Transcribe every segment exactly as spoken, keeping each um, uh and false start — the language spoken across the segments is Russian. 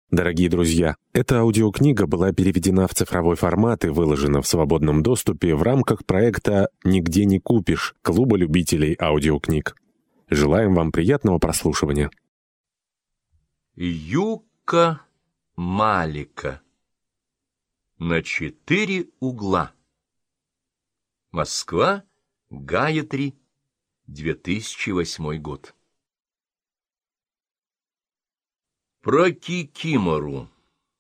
Дорогие друзья, эта аудиокнига была переведена в цифровой формат и выложена в свободном доступе в рамках проекта «Нигде не купишь» Клуба любителей аудиокниг. Желаем вам приятного прослушивания. Юкка Малика. На четыре угла. Москва, Гаятри, две тысячи восьмой год. Про Кикимору.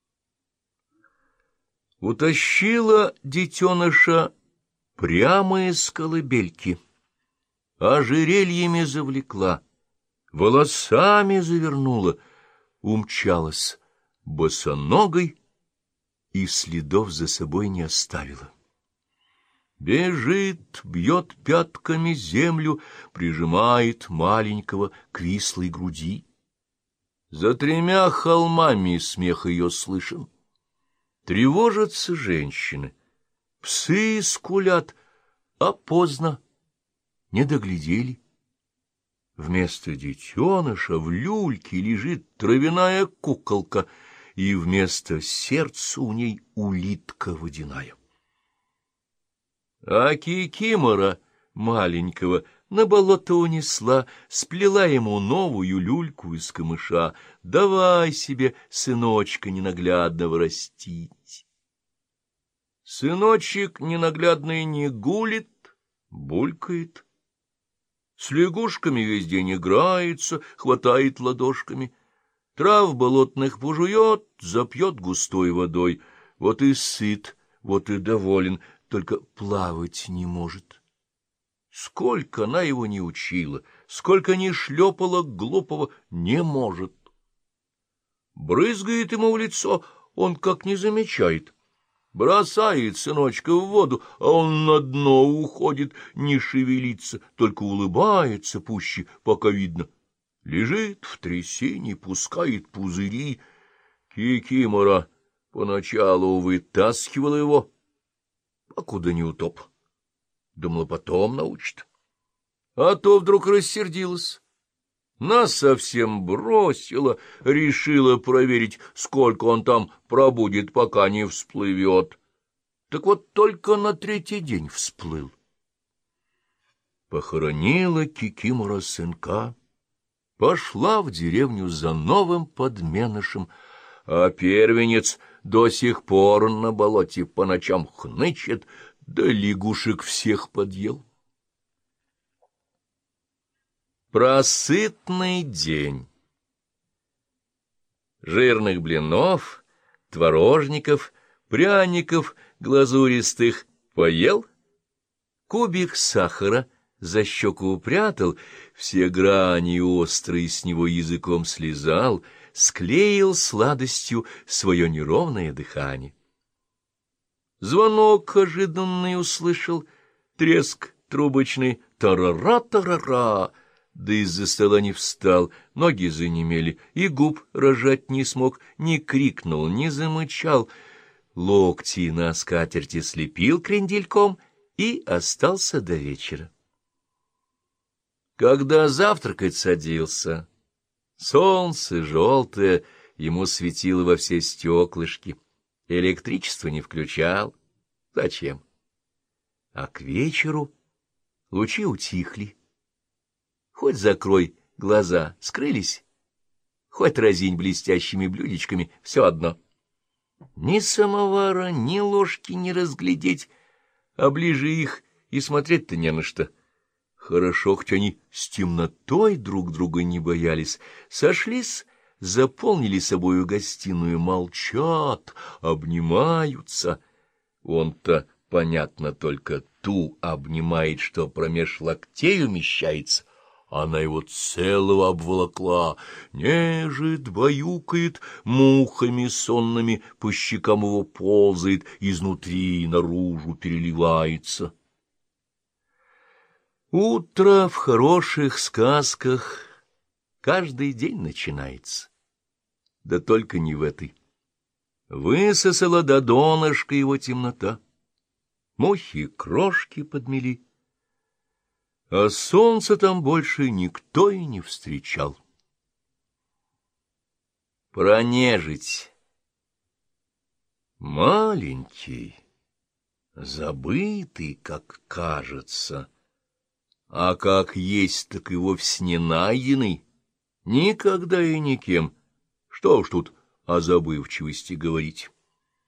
Утащила детеныша прямо из колыбельки, ожерельями завлекла, волосами завернула, умчалась босоногой и следов за собой не оставила. Бежит, бьет пятками землю, прижимает маленького к вислой груди. За тремя холмами смех ее слышен. Тревожатся женщины, псы скулят, а поздно, не доглядели. Вместо детеныша в люльке лежит травяная куколка, и вместо сердца у ней улитка водяная. А Кикимора маленького на болото унесла, сплела ему новую люльку из камыша. Давай себе сыночка ненаглядного растить. Сыночек ненаглядный не гулит, булькает. С лягушками весь день играется, хватает ладошками. Трав болотных пожует, запьет густой водой. Вот и сыт, вот и доволен, только плавать не может. Сколько она его не учила, сколько не шлепала глупого, не может. Брызгает ему в лицо, он как не замечает. Бросает сыночка в воду, а он на дно уходит, не шевелится, только улыбается пуще, пока видно. Лежит в трясине, пускает пузыри. Кикимора поначалу вытаскивала его, покуда не утоп. Думала, потом научит. А то вдруг рассердилась. Нас совсем бросила, решила проверить, сколько он там пробудет, пока не всплывет. Так вот только на третий день всплыл. Похоронила Кикимора сынка, пошла в деревню за новым подменышем, а первенец до сих пор на болоте по ночам хнычет, да лягушек всех подъел. Просытный день. Жирных блинов, творожников, пряников глазуристых поел, кубик сахара за щеку упрятал, все грани острые с него языком слезал, склеил сладостью свое неровное дыхание. Звонок ожиданный услышал, треск трубочный, тарара-тарара, да из-за стола не встал, ноги занемели, и губ рожать не смог, не крикнул, не замычал, локти на скатерти слепил крендельком и остался до вечера. Когда завтракать садился, солнце желтое ему светило во все стеклышки, электричество не включал. Зачем? А к вечеру лучи утихли. Хоть закрой глаза, скрылись, хоть разинь блестящими блюдечками, все одно. Ни самовара, ни ложки не разглядеть, а ближе их и смотреть-то не на что. Хорошо, хоть они с темнотой друг друга не боялись, сошлись, заполнили собою гостиную, молчат, обнимаются. Он-то, понятно, только ту обнимает, что промеж локтей умещается. Она его целого обволокла, нежит, баюкает, мухами сонными по щекам его ползает, изнутри наружу переливается. Утро в хороших сказках каждый день начинается. Да только не в этой. Высосала до донышка его темнота. Мухи крошки подмели. А солнца там больше никто и не встречал. про нежить. Маленький, забытый, как кажется, а как есть, так и вовсе не найденный, никогда и никем. Что уж тут о забывчивости говорить.